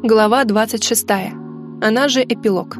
Глава 26. Она же эпилог.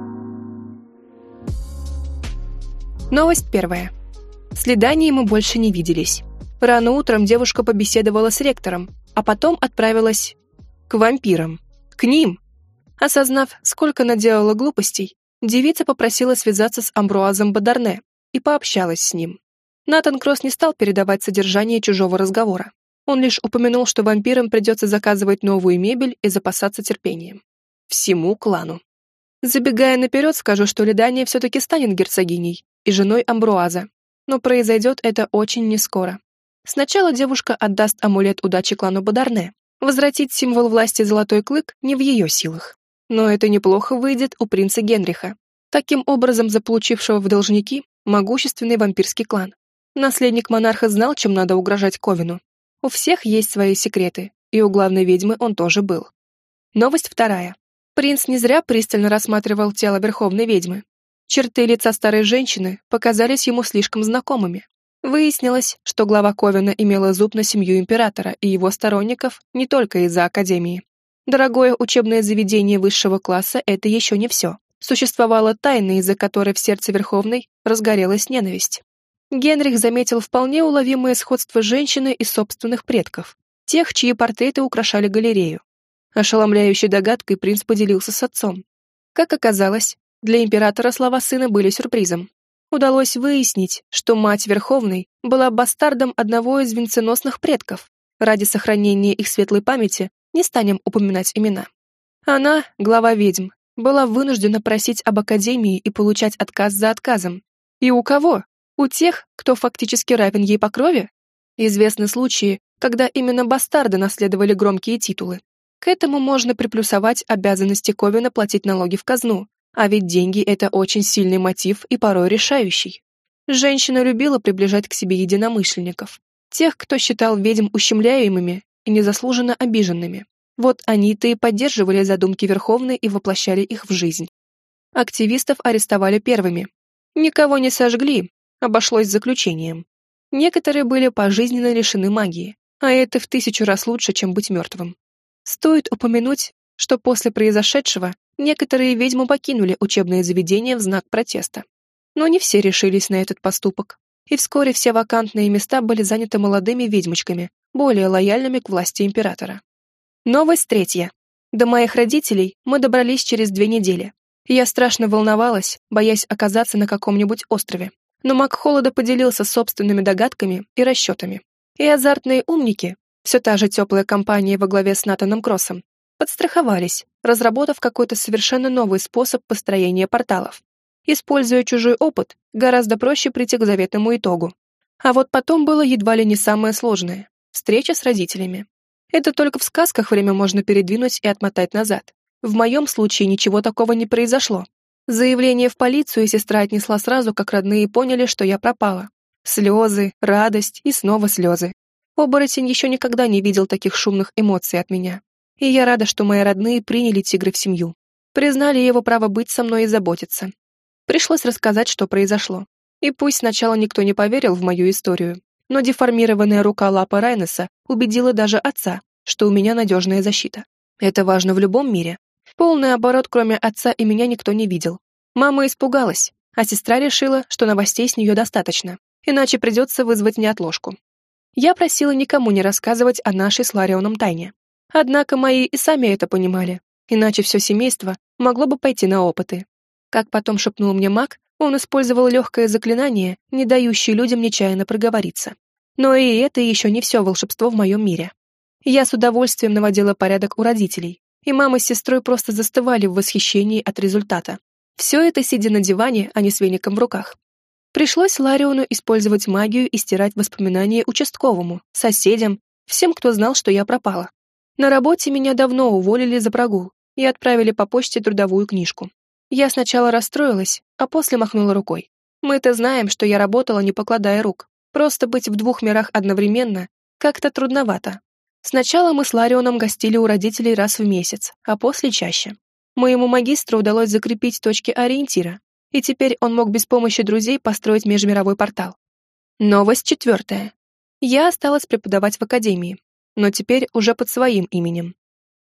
Новость первая. С Лиданией мы больше не виделись. Рано утром девушка побеседовала с ректором, а потом отправилась к вампирам. К ним! Осознав, сколько наделала глупостей, девица попросила связаться с Амбруазом Бадарне и пообщалась с ним. Натан Кросс не стал передавать содержание чужого разговора. Он лишь упомянул, что вампирам придется заказывать новую мебель и запасаться терпением. Всему клану. Забегая наперед, скажу, что Лидания все-таки станет герцогиней и женой Амбруаза, но произойдет это очень нескоро. Сначала девушка отдаст амулет удачи клану Бадарне. Возвратить символ власти Золотой Клык не в ее силах. Но это неплохо выйдет у принца Генриха, таким образом заполучившего в должники могущественный вампирский клан. Наследник монарха знал, чем надо угрожать Ковину. У всех есть свои секреты, и у главной ведьмы он тоже был. Новость вторая. Принц не зря пристально рассматривал тело верховной ведьмы. Черты лица старой женщины показались ему слишком знакомыми. Выяснилось, что глава Ковина имела зуб на семью императора и его сторонников не только из-за Академии. Дорогое учебное заведение высшего класса — это еще не все. Существовала тайна, из-за которой в сердце верховной разгорелась ненависть. Генрих заметил вполне уловимое сходство женщины и собственных предков, тех, чьи портреты украшали галерею. Ошеломляющей догадкой принц поделился с отцом. Как оказалось, для императора слова сына были сюрпризом. Удалось выяснить, что мать Верховной была бастардом одного из венценосных предков. Ради сохранения их светлой памяти не станем упоминать имена. Она, глава ведьм, была вынуждена просить об Академии и получать отказ за отказом. И у кого? У тех, кто фактически равен ей по крови? Известны случаи, когда именно бастарды наследовали громкие титулы. К этому можно приплюсовать обязанности Ковина платить налоги в казну, а ведь деньги — это очень сильный мотив и порой решающий. Женщина любила приближать к себе единомышленников, тех, кто считал ведьм ущемляемыми и незаслуженно обиженными. Вот они-то и поддерживали задумки Верховной и воплощали их в жизнь. Активистов арестовали первыми. Никого не сожгли, обошлось заключением. Некоторые были пожизненно лишены магии, а это в 1000 раз лучше, чем быть мертвым. Стоит упомянуть, что после произошедшего некоторые ведьмы покинули учебное заведение в знак протеста. Но не все решились на этот поступок, и вскоре все вакантные места были заняты молодыми ведьмочками, более лояльными к власти императора. Новость третья. До моих родителей мы добрались через 2 недели. Я страшно волновалась, боясь оказаться на каком-нибудь острове. Но маг Холода поделился собственными догадками и расчетами. И азартные умники, все та же теплая компания во главе с Натаном Кроссом, подстраховались, разработав какой-то совершенно новый способ построения порталов. Используя чужой опыт, гораздо проще прийти к заветному итогу. А вот потом было едва ли не самое сложное — встреча с родителями. Это только в сказках время можно передвинуть и отмотать назад. В моем случае ничего такого не произошло. Заявление в полицию сестра отнесла сразу, как родные поняли, что я пропала. Слезы, радость и снова слезы. Оборотень еще никогда не видел таких шумных эмоций от меня. И я рада, что мои родные приняли тигра в семью. Признали его право быть со мной и заботиться. Пришлось рассказать, что произошло. И пусть сначала никто не поверил в мою историю, но деформированная рука лапы Райнеса убедила даже отца, что у меня надежная защита. Это важно в любом мире. Полный оборот, кроме отца и меня, никто не видел. Мама испугалась, а сестра решила, что новостей с нее достаточно, иначе придется вызвать неотложку. Я просила никому не рассказывать о нашей с Ларионом тайне. Однако мои и сами это понимали, иначе все семейство могло бы пойти на опыты. Как потом шепнул мне маг, он использовал легкое заклинание, не дающее людям нечаянно проговориться. Но и это еще не все волшебство в моем мире. Я с удовольствием наводила порядок у родителей, и мама с сестрой просто застывали в восхищении от результата. Все это сидя на диване, а не с веником в руках. Пришлось Лариону использовать магию и стирать воспоминания участковому, соседям, всем, кто знал, что я пропала. На работе меня давно уволили за прогул и отправили по почте трудовую книжку. Я сначала расстроилась, а после махнула рукой. Мы-то знаем, что я работала, не покладая рук. Просто быть в 2 мирах одновременно как-то трудновато. Сначала мы с Ларионом гостили у родителей раз в месяц, а после чаще. Моему магистру удалось закрепить точки ориентира, и теперь он мог без помощи друзей построить межмировой портал. Новость 4. Я осталась преподавать в академии, но теперь уже под своим именем.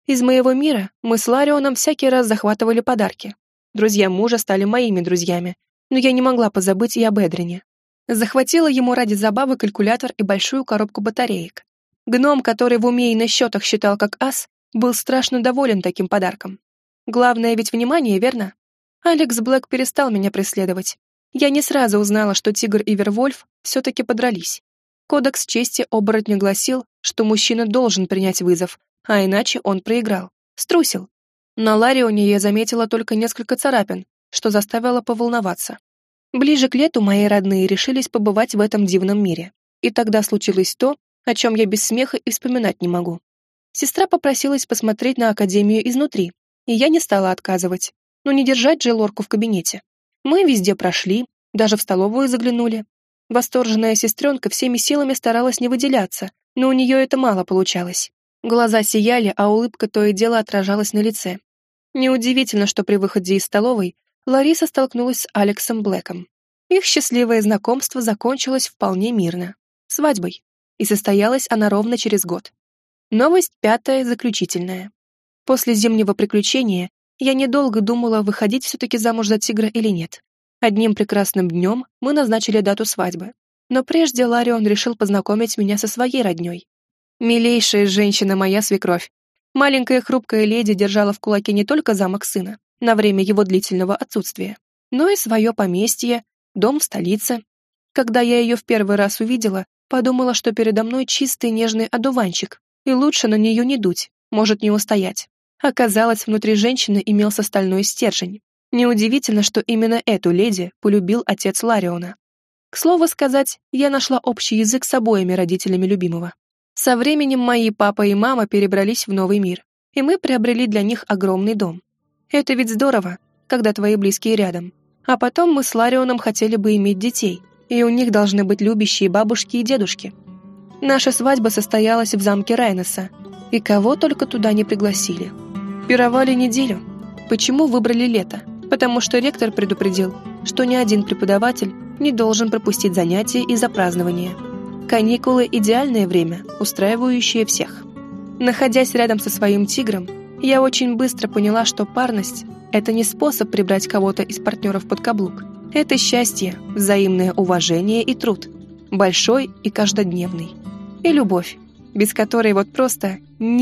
Из моего мира мы с Ларионом всякий раз захватывали подарки. Друзья мужа стали моими друзьями, но я не могла позабыть и об Эдрине. Захватила ему ради забавы калькулятор и большую коробку батареек. Гном, который в уме и на счетах считал как ас, был страшно доволен таким подарком. Главное ведь внимание, верно? Алекс Блэк перестал меня преследовать. Я не сразу узнала, что Тигр и Вервольф все-таки подрались. Кодекс чести оборотня гласил, что мужчина должен принять вызов, а иначе он проиграл. Струсил. На Ларионе я заметила только несколько царапин, что заставило поволноваться. Ближе к лету мои родные решились побывать в этом дивном мире. И тогда случилось то, о чем я без смеха и вспоминать не могу. Сестра попросилась посмотреть на Академию изнутри, и я не стала отказывать. Но не держать же Лорку в кабинете. Мы везде прошли, даже в столовую заглянули. Восторженная сестренка всеми силами старалась не выделяться, но у нее это мало получалось. Глаза сияли, а улыбка то и дело отражалась на лице. Неудивительно, что при выходе из столовой Лариса столкнулась с Алексом Блэком. Их счастливое знакомство закончилось вполне мирно. Свадьбой. И состоялась она ровно через год. Новость пятая, заключительная. После зимнего приключения я недолго думала, выходить все-таки замуж за Тигра или нет. Одним прекрасным днем мы назначили дату свадьбы. Но прежде Ларион решил познакомить меня со своей родней. Милейшая женщина моя свекровь. Маленькая хрупкая леди держала в кулаке не только замок сына на время его длительного отсутствия, но и свое поместье, дом в столице. Когда я ее в первый раз увидела, подумала, что передо мной чистый нежный одуванчик, и лучше на нее не дуть, может не устоять. Оказалось, внутри женщины имелся стальной стержень. Неудивительно, что именно эту леди полюбил отец Лариона. К слову сказать, я нашла общий язык с обоими родителями любимого. Со временем мои папа и мама перебрались в новый мир, и мы приобрели для них огромный дом. Это ведь здорово, когда твои близкие рядом. А потом мы с Ларионом хотели бы иметь детей, и у них должны быть любящие бабушки и дедушки. Наша свадьба состоялась в замке Райнеса, и кого только туда не пригласили. Пировали неделю. Почему выбрали лето? Потому что ректор предупредил, что ни один преподаватель не должен пропустить занятия из-за празднования. Каникулы – идеальное время, устраивающее всех. Находясь рядом со своим тигром, я очень быстро поняла, что парность – это не способ прибрать кого-то из партнеров под каблук. Это счастье, взаимное уважение и труд, большой и каждодневный. И любовь, без которой вот просто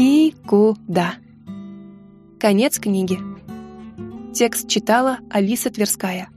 никуда. Конец книги. Текст читала Алиса Тверская.